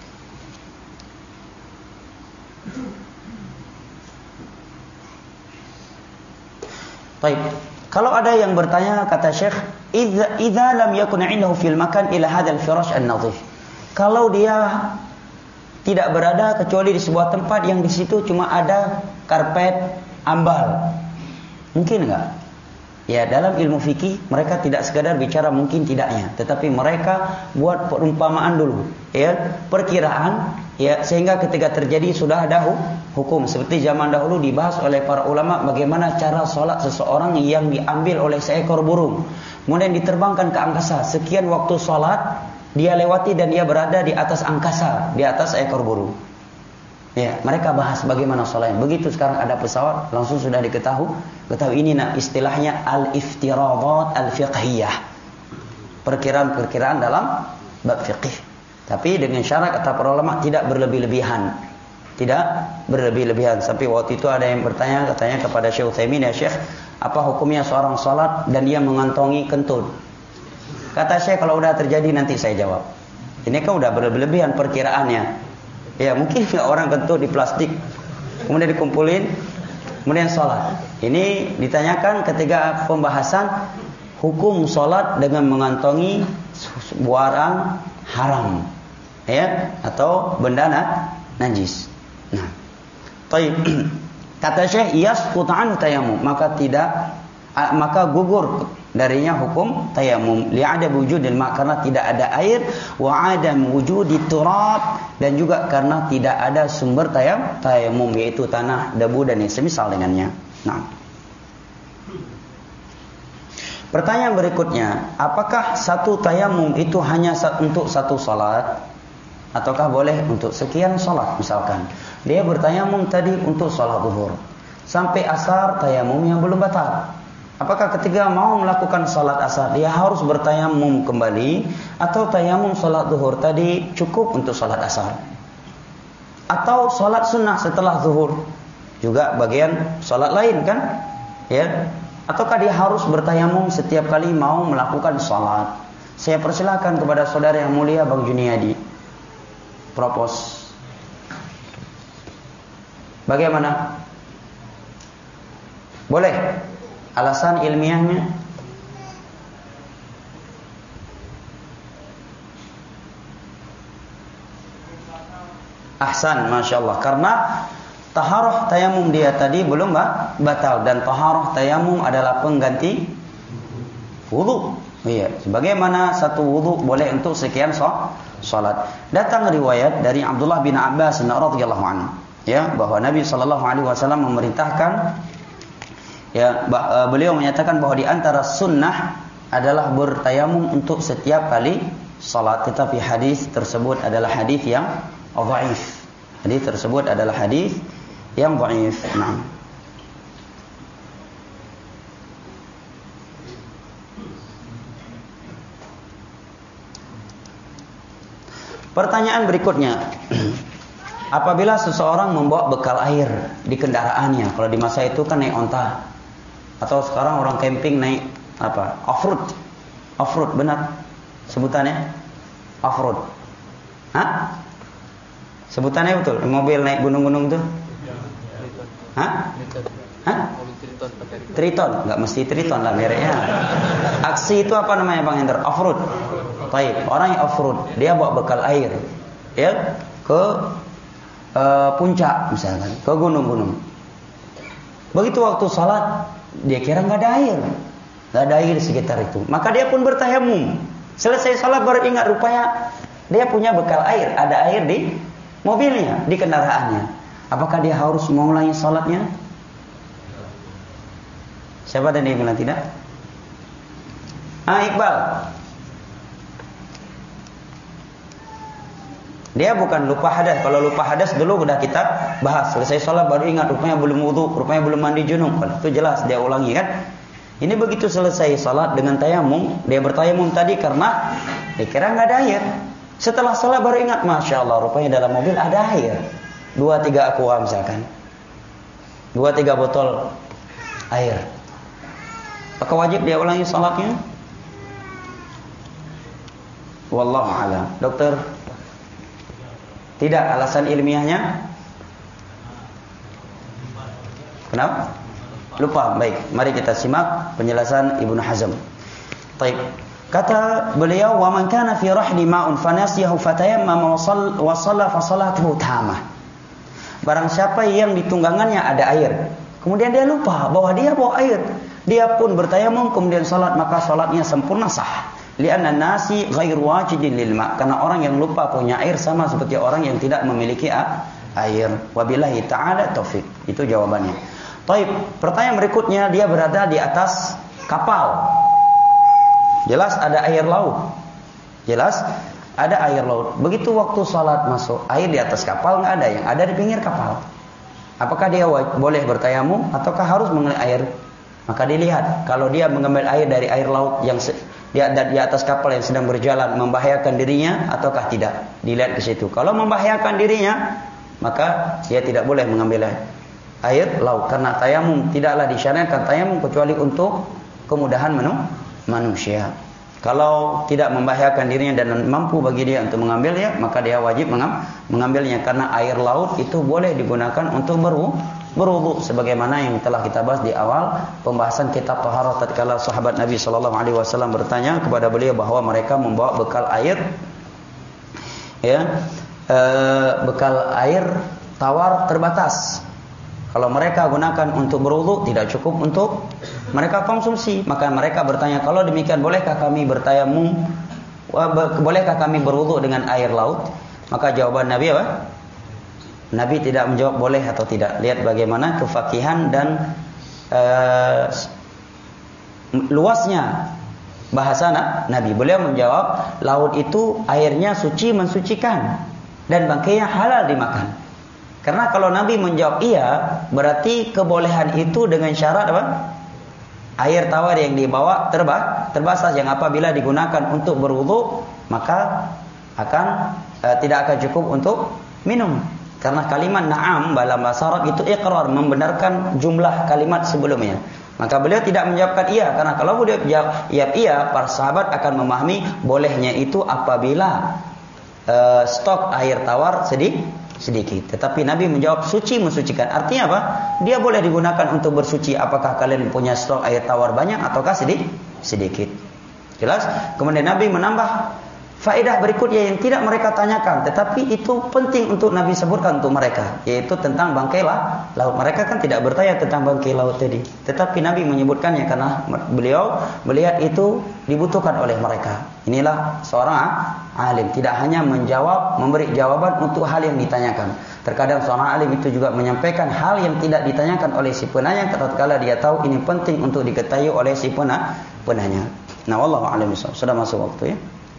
Baik. Kalau ada yang bertanya, kata Syekh, idza idza lam yakun 'indahu fil makan ila hadzal firash an-nadhif. Kalau dia tidak berada kecuali di sebuah tempat yang di situ cuma ada karpet ambal, mungkin enggak? Ya, dalam ilmu fikih mereka tidak sekadar bicara mungkin tidaknya, tetapi mereka buat perumpamaan dulu, ya, perkiraan, ya, sehingga ketika terjadi sudah ada hukum. Seperti zaman dahulu dibahas oleh para ulama bagaimana cara sholat seseorang yang diambil oleh seekor burung, kemudian diterbangkan ke angkasa. Sekian waktu sholat dia lewati dan dia berada di atas angkasa, di atas ekor burung. Ya, mereka bahas bagaimana sholatnya. Begitu sekarang ada pesawat, langsung sudah diketahui. Ketahui ini nah istilahnya al-iftiradat al-fiqhiyah. Perkiraan-perkiraan dalam bab fiqih. Tapi dengan syarat kata para ulama tidak berlebih-lebihan. Tidak berlebih-lebihan. Sampai waktu itu ada yang bertanya katanya kepada Syekh Utsaimin, ya Syekh, apa hukumnya seorang sholat dan dia mengantongi kentut? Kata Syekh, kalau udah terjadi nanti saya jawab. Ini kan udah berlebihan perkiraannya. Ya mungkin orang kentut di plastik, kemudian dikumpulin, kemudian sholat. Ini ditanyakan ketika pembahasan hukum sholat dengan mengantongi barang haram, ya, atau benda najis. Nah, kata Syekh, yasqutu an tayammum, maka tidak, maka gugur darinya hukum tayamum, li'adam wujudil ma, karena tidak ada air, wa adam wujudit turab, dan juga karena tidak ada sumber tayam tayamum, yaitu tanah, debu dan yang semisal dengannya. Nah, pertanyaan berikutnya, apakah satu tayamum itu hanya untuk satu salat ataukah boleh untuk sekian salat? Misalkan dia bertayamum tadi untuk salat zuhur sampai asar, tayamumnya belum batal. Apakah ketika mau melakukan salat asar dia harus bertayamum kembali, atau tayamum salat zuhur tadi cukup untuk salat asar? Atau salat sunnah setelah zuhur juga bagian salat lain kan? Ya. Ataukah dia harus bertayamum setiap kali mau melakukan salat? Saya persilakan kepada saudara yang mulia Bang Juniadi. Propos. Bagaimana? Boleh? Alasan ilmiahnya? Ahsan, Masya Allah. Karena taharah tayamum dia tadi belum batal, dan taharah tayamum adalah pengganti wudu. Iya, sebagaimana satu wudu boleh untuk sekian salat. Datang riwayat dari Abdullah bin Abbas radhiyallahu anhu, ya, bahwa Nabi sallallahu alaihi wasallam memerintahkan, ya, beliau menyatakan bahwa di antara sunnah adalah bertayamum untuk setiap kali salat, tetapi hadis tersebut adalah hadis yang dhaif. Hadis tersebut adalah hadis yang dhaif. Nah. Pertanyaan berikutnya, apabila seseorang membawa bekal air di kendaraannya, kalau di masa itu kan naik onta, atau sekarang orang camping naik apa? Off-road. Off-road benar sebutannya? Off-road. Hah? Sebutannya betul? Mobil naik gunung-gunung tuh? Hah? Hah? Triton, enggak mesti Triton lah mereknya. Aksi itu apa namanya Bang Hendra? Off-road. Baik, orang yang off-road, dia bawa bekal air, ya, ke uh, puncak misalkan, ke gunung-gunung. Begitu waktu salat, dia kira nggak ada air, nggak ada air di sekitar itu. Maka dia pun bertayamum. Selesai salat baru ingat rupanya dia punya bekal air, ada air di mobilnya, di kendaraannya. Apakah dia harus mengulangi salatnya? Siapa dan dia bilang tidak? Ah, Iqbal. Dia bukan lupa hadas. Kalau lupa hadas dulu udah kita bahas. Selesai sholat baru ingat rupanya belum wudu, rupanya belum mandi junub. Itu jelas dia ulangi kan. Ini begitu selesai sholat dengan tayamum, dia bertayamum tadi karena dia kira nggak ada air. Setelah sholat baru ingat, Masya Allah, rupanya dalam mobil ada air. Dua tiga aqua misalkan. Dua tiga botol air. Apakah wajib dia ulangi sholatnya? Wallahu a'lam. Dokter? Tidak, alasan ilmiahnya? Kenapa? Lupa. Baik, mari kita simak penjelasan Ibnu Hazm. Baik. Kata beliau, "Wa man kana fi rahli ma'un fanasiyahu fatayammama wa shalla fa salatuhu tamah." Barang siapa yang di tunggangannya ada air, kemudian dia lupa bahwa dia bawa air, dia pun bertayamum kemudian salat, maka salatnya sempurna sah. Li'anna nasi ghairu wajidin lil ma', karena orang yang lupa punya air sama seperti orang yang tidak memiliki air. Wabillahi ta'ala taufik. Itu jawabannya. Baik, pertanyaan berikutnya, dia berada di atas kapal. Jelas ada air laut. Jelas ada air laut. Begitu waktu salat masuk, air di atas kapal nggak ada, yang ada di pinggir kapal. Apakah dia boleh bertayamum ataukah harus mengambil air? Maka dilihat, kalau dia mengambil air dari air laut yang di, di atas kapal yang sedang berjalan, membahayakan dirinya ataukah tidak? Dilihat ke situ. Kalau membahayakan dirinya, maka dia tidak boleh mengambil air laut, karena tayamum tidaklah disyariatkan tayamum kecuali untuk kemudahan menu manusia. Kalau tidak membahayakan dirinya dan mampu bagi dia untuk mengambilnya, maka dia wajib mengambilnya, karena air laut itu boleh digunakan untuk berwudu, sebagaimana yang telah kita bahas di awal pembahasan kitab Taharah, tatkala sahabat Nabi sallallahu alaihi wasallam bertanya kepada beliau bahwa mereka membawa bekal air, ya, e, bekal air tawar terbatas. Kalau mereka gunakan untuk berwudu, tidak cukup untuk mereka konsumsi. Maka mereka bertanya, kalau demikian bolehkah kami bertayamum, bolehkah kami berwudu dengan air laut? Maka jawaban Nabi apa? Nabi tidak menjawab boleh atau tidak. Lihat bagaimana kefakihan dan uh, luasnya bahasa Nabi. Beliau menjawab, laut itu airnya suci mensucikan dan bangkainya halal dimakan. Karena kalau Nabi menjawab iya, berarti kebolehan itu dengan syarat apa? Air tawar yang dibawa terba, terbasah, yang apabila digunakan untuk berwudu, maka akan e, tidak akan cukup untuk minum. Karena kalimat na'am dalam bahasa Arab itu iqrar, membenarkan jumlah kalimat sebelumnya. Maka beliau tidak menjawabkan iya, karena kalau beliau jawab iya, iya, para sahabat akan memahami bolehnya itu apabila e, stok air tawar sedih sedikit. Tetapi Nabi menjawab suci mensucikan. Artinya apa? Dia boleh digunakan untuk bersuci. Apakah kalian punya stok air tawar banyak ataukah sedikit? Sedikit. Jelas? Kemudian Nabi menambah faedah berikutnya yang tidak mereka tanyakan, tetapi itu penting untuk Nabi sebutkan untuk mereka, yaitu tentang bangkai laut. Mereka kan tidak bertanya tentang bangkai laut tadi, tetapi Nabi menyebutkannya karena beliau melihat itu dibutuhkan oleh mereka. Inilah seorang alim, tidak hanya menjawab, memberi jawaban untuk hal yang ditanyakan. Terkadang seorang alim itu juga menyampaikan hal yang tidak ditanyakan oleh si penanya, tatkala dia tahu ini penting untuk diketahui oleh si penanya. Nah, wallahu a'lam bishawab. Sudah masuk waktu ya.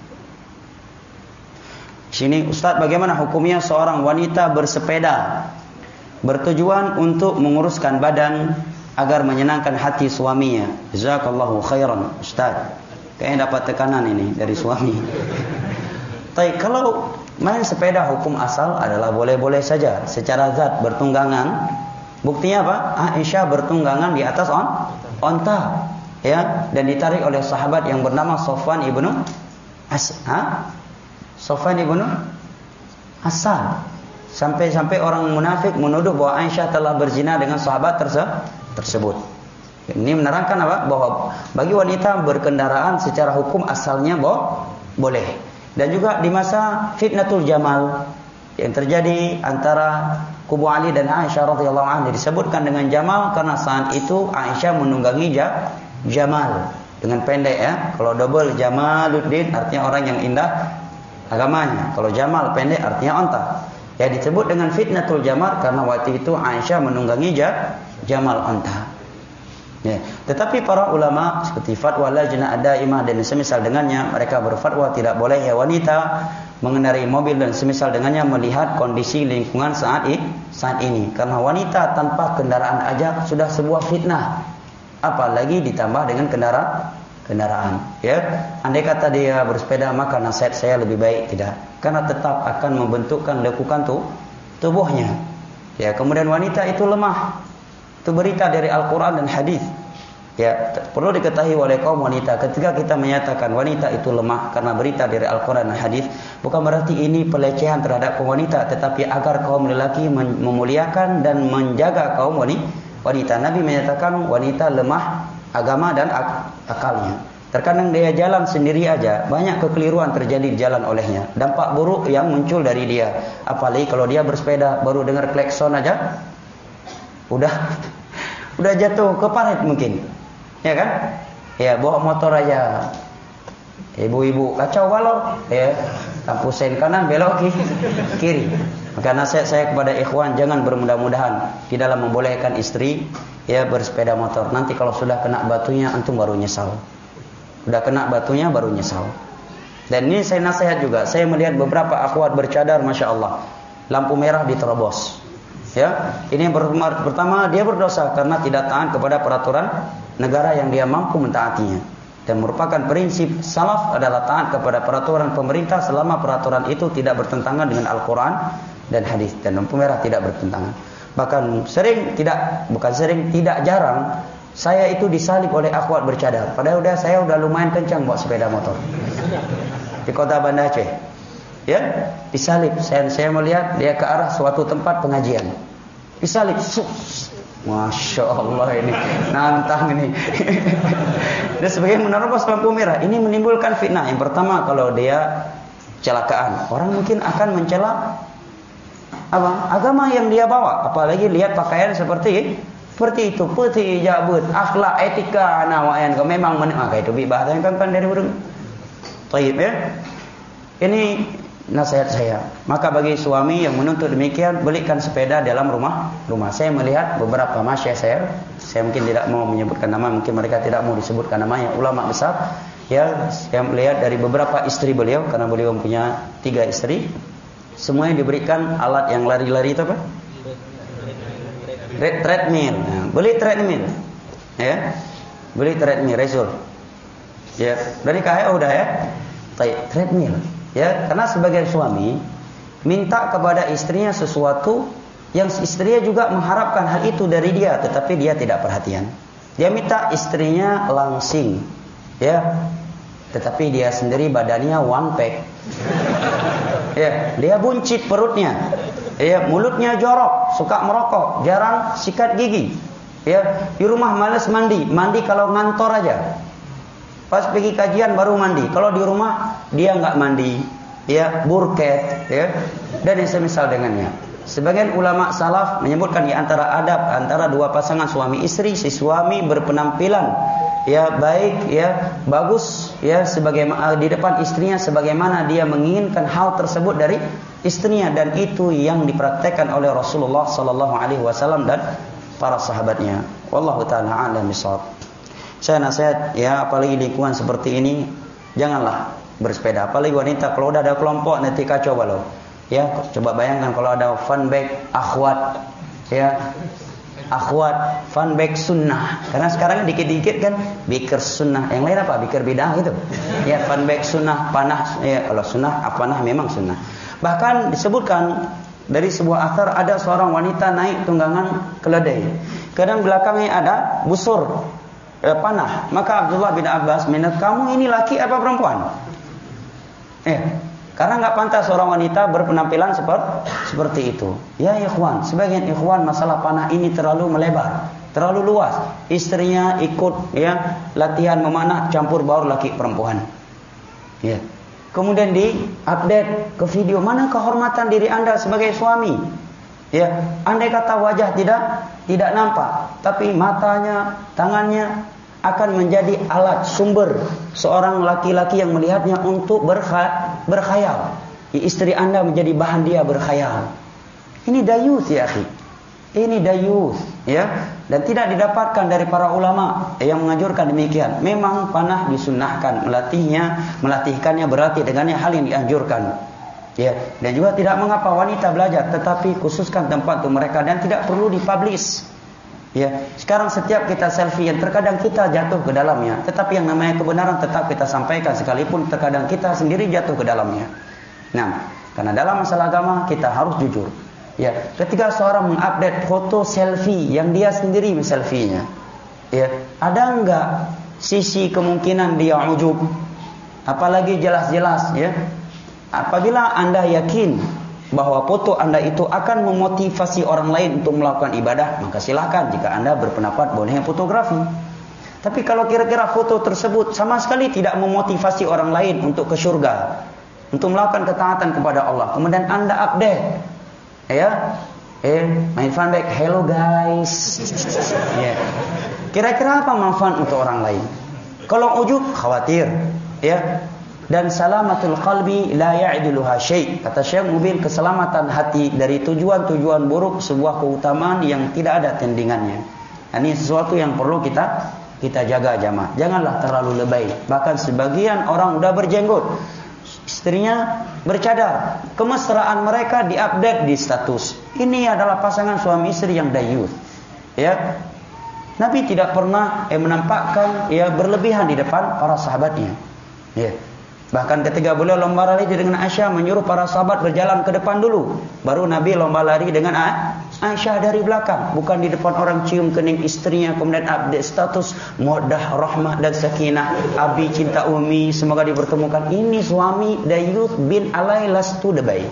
Sini Ustaz, bagaimana hukumnya seorang wanita bersepeda bertujuan untuk menguruskan badan agar menyenangkan hati suaminya? Jazakallahu khairan Ustaz. Kayaknya dapat tekanan ini dari suami. Tapi kalau main sepeda hukum asal adalah boleh-boleh saja secara zat bertunggangan. Buktinya apa? Aisyah bertunggangan di atas on onta, ya, dan ditarik oleh sahabat yang bernama Sofwan ibnu As, ha? Sofwan ibnu Asad. Sampai-sampai orang munafik menuduh bahwa Aisyah telah berzina dengan sahabat tersebut. Ini menerangkan apa? Bahwa bagi wanita berkendaraan secara hukum asalnya bahwa boleh. Dan juga di masa fitnatul jamal yang terjadi antara kubu Ali dan Aisyah radhiyallahu anha, disebutkan dengan jamal karena saat itu Aisyah menunggangi jamal dengan pendek, ya. Kalau double Jamaluddin artinya orang yang indah agamanya. Kalau jamal pendek artinya onta. Ya, disebut dengan fitnatul jamal karena waktu itu Aisyah menunggangi jamal onta. Ya. Tetapi para ulama seperti fatwa Lajnah Ad-Daimah dan semisal dengannya, mereka berfatwa tidak boleh ya wanita mengendarai mobil dan semisal dengannya melihat kondisi lingkungan saat ini, saat ini. Karena wanita tanpa kendaraan aja sudah sebuah fitnah, apalagi ditambah dengan kendaraan kendaraan. Ya, andai kata dia bersepeda, maka nasihat saya lebih baik tidak karena tetap akan membentukkan lekukan tu, tubuhnya. Ya, kemudian wanita itu lemah. Itu berita dari Al-Quran dan hadis. Ya, perlu diketahui oleh kaum wanita, ketika kita menyatakan wanita itu lemah karena berita dari Al-Quran dan hadis, bukan berarti ini pelecehan terhadap kaum wanita, tetapi agar kaum lelaki memuliakan dan menjaga kaum wanita. Nabi menyatakan wanita lemah agama dan ak akalnya. Terkadang dia jalan sendiri aja, banyak kekeliruan terjadi di jalan olehnya. Dampak buruk yang muncul dari dia. Apalagi kalau dia bersepeda, baru dengar klakson aja, udah udah jatuh ke parit mungkin. Ya kan? Ya, bawa motor aja. Ibu-ibu kacau balau, ya. Lampu sen kanan belok kiri. Maka nasihat saya kepada ikhwan, jangan bermudah-mudahan di dalam membolehkan istri ya bersepeda motor. Nanti kalau sudah kena batunya antum baru nyesal. Udah kena batunya baru nyesal. Dan ini saya nasihat juga. Saya melihat beberapa akhwat bercadar, masya Allah, lampu merah diterobos. Ya, ini yang pertama, dia berdosa karena tidak taat kepada peraturan negara yang dia mampu mentaatinya. Dan merupakan prinsip salaf adalah taat kepada peraturan pemerintah selama peraturan itu tidak bertentangan dengan Al-Quran dan hadis. Dan lampu merah tidak bertentangan. Bahkan sering tidak, bukan sering, tidak jarang saya itu disalib oleh akhwat bercadar. Padahal udah saya udah lumayan kencang bawa sepeda motor di kota Banda Aceh. Ya, disalib. Saya, saya melihat dia ke arah suatu tempat pengajian. Disalib. Masya Allah, ini nantang ini. Dan sebagian menerobos lampu merah. Ini menimbulkan fitnah. Yang pertama, kalau dia kecelakaan, orang mungkin akan mencela apa? Agama yang dia bawa. Apalagi lihat pakaian seperti seperti itu, putih jabut, akhlak, etika, nawayan. Kau memang menikah itu bahasa yang kan dari burung. Taib ya. Ini nasihat saya. Maka bagi suami yang menuntut demikian, belikan sepeda dalam rumah. Rumah saya melihat beberapa masyayikh saya, saya mungkin tidak mau menyebutkan nama, mungkin mereka tidak mau disebutkan namanya, ulama besar. Ya, saya melihat dari beberapa istri beliau, karena beliau punya tiga istri, semuanya diberikan alat yang lari-lari itu apa? Treadmill. Nah, beli treadmill. Ya, beli treadmill, Rasul. Ya, dari K H udah ya. Treadmill. Ya, karena sebagai suami minta kepada istrinya sesuatu yang istrinya juga mengharapkan hal itu dari dia, tetapi dia tidak perhatian. Dia minta istrinya langsing, ya, tetapi dia sendiri badannya one pack. Ya, dia buncit perutnya. Ya, mulutnya jorok, suka merokok, jarang sikat gigi. Ya, di rumah malas mandi, mandi kalau ngantor aja. Pas pergi kajian baru mandi. Kalau di rumah dia nggak mandi, ya, burket, ya, dan yang semisal dengannya. Sebagian ulama salaf menyebutkan di antara adab antara dua pasangan suami istri, si suami berpenampilan ya baik, ya, bagus, ya, sebagai di depan istrinya sebagaimana dia menginginkan hal tersebut dari istrinya, dan itu yang dipraktekkan oleh Rasulullah sallallahu alaihi wasallam dan para sahabatnya. Wallahu taala a'lam bishawab. Saya nasihat, ya, apalagi lingkungan seperti ini, janganlah bersepeda. Apalagi wanita, kalau udah ada kelompok nanti kacau balau. Ya, coba bayangkan kalau ada fun bag akhwat, ya, akhwat fun bag sunnah. Karena sekarang dikit-dikit kan biker sunnah, yang lain apa? Biker bidah gitu. Ya, fun bag sunnah, panah. Ya, kalau sunnah, panah memang sunnah. Bahkan disebutkan dari sebuah athar ada seorang wanita naik tunggangan keledai. Kadang belakangnya ada busur eh, panah. Maka Abdullah bin Abbas menanya, kamu ini laki apa perempuan? Eh, karena nggak pantas seorang wanita berpenampilan seperti seperti itu. Ya ikhwan, sebagian ikhwan masalah panah ini terlalu melebar, terlalu luas. Istrinya ikut, ya, latihan memanah campur baur laki perempuan. Ya. Kemudian di-update ke video, mana kehormatan diri Anda sebagai suami? Ya, andai kata wajah tidak tidak nampak, tapi matanya, tangannya akan menjadi alat sumber seorang laki-laki yang melihatnya untuk berkha, berkhayal. Ya, istri Anda menjadi bahan dia berkhayal. Ini dayus ya akhi. Ini dayus, ya, dan tidak didapatkan dari para ulama yang menganjurkan demikian. Memang panah disunnahkan, melatihnya, melatihkannya berarti dengannya hal yang dianjurkan. Ya, dan juga tidak mengapa wanita belajar, tetapi khususkan tempat untuk mereka dan tidak perlu dipublish. Ya, sekarang setiap kita selfie yang terkadang kita jatuh ke dalamnya, tetapi yang namanya kebenaran tetap kita sampaikan sekalipun terkadang kita sendiri jatuh ke dalamnya. Nah, karena dalam masalah agama kita harus jujur. Ya, ketika seorang mengupdate foto selfie yang dia sendiri selfie-nya, ya, ada enggak sisi kemungkinan dia ujub? Apalagi jelas-jelas, ya. Apabila Anda yakin bahwa foto Anda itu akan memotivasi orang lain untuk melakukan ibadah, maka silakan jika Anda berpendapat bolehnya fotografi. Tapi kalau kira-kira foto tersebut sama sekali tidak memotivasi orang lain untuk ke surga, untuk melakukan ketaatan kepada Allah, kemudian Anda update, ya, eh, main funback, hello guys, ya, kira-kira apa manfaat untuk orang lain? Kalau ujub, khawatir, ya. Dan salamatul qalbi la ya'diluha syai'. Kata Syekh Mubin, keselamatan hati dari tujuan-tujuan buruk sebuah keutamaan yang tidak ada tandingannya. Ini sesuatu yang perlu kita kita jaga jamaah. Janganlah terlalu lebay. Bahkan sebagian orang udah berjenggot, istrinya bercadar, kemesraan mereka diupdate di status. Ini adalah pasangan suami istri yang dayuth. Ya. Nabi tidak pernah eh, menampakkan ya berlebihan di depan para sahabatnya. Ya. Bahkan ketika beliau lomba lari dengan Aisyah, menyuruh para sahabat berjalan ke depan dulu, baru Nabi lomba lari dengan Aisyah dari belakang, bukan di depan orang cium kening istrinya kemudian update status mudah rahmah dan sakinah, abi cinta umi semoga dipertemukan. Ini suami dayuth bin alai lastu debai.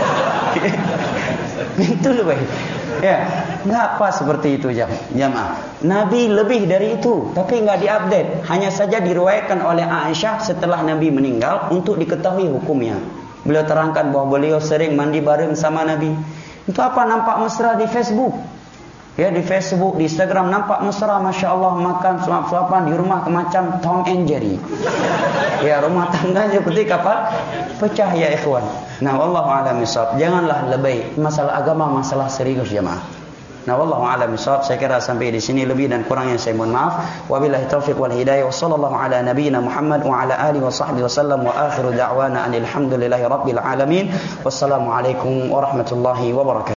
Itu lebay. Ya, enggak pas seperti itu jamaah. Nabi lebih dari itu, tapi enggak diupdate. Hanya saja diriwayatkan oleh Aisyah setelah Nabi meninggal untuk diketahui hukumnya. Beliau terangkan bahwa beliau sering mandi bareng sama Nabi. Itu apa? Nampak mesra di Facebook. Ya, di Facebook, di Instagram nampak mesra, masya Allah, makan suap-suapan di rumah macam Tom and Jerry. Ya, rumah tangganya seperti kapal pecah ya ikhwan. Nah, wallahu a'lam bishawab. Janganlah lebay. Masalah agama masalah serius jemaah. Nah, wallahu a'lam bishawab. Saya kira sampai di sini, lebih dan kurangnya saya mohon maaf. Wabillahi taufiq wal hidayah. Wassallallahu ala nabiyyina Muhammad wa ala alihi wa sahbihi wasallam wa akhiru da'wana alhamdulillahi rabbil alamin. Wassalamu alaikum warahmatullahi wabarakatuh.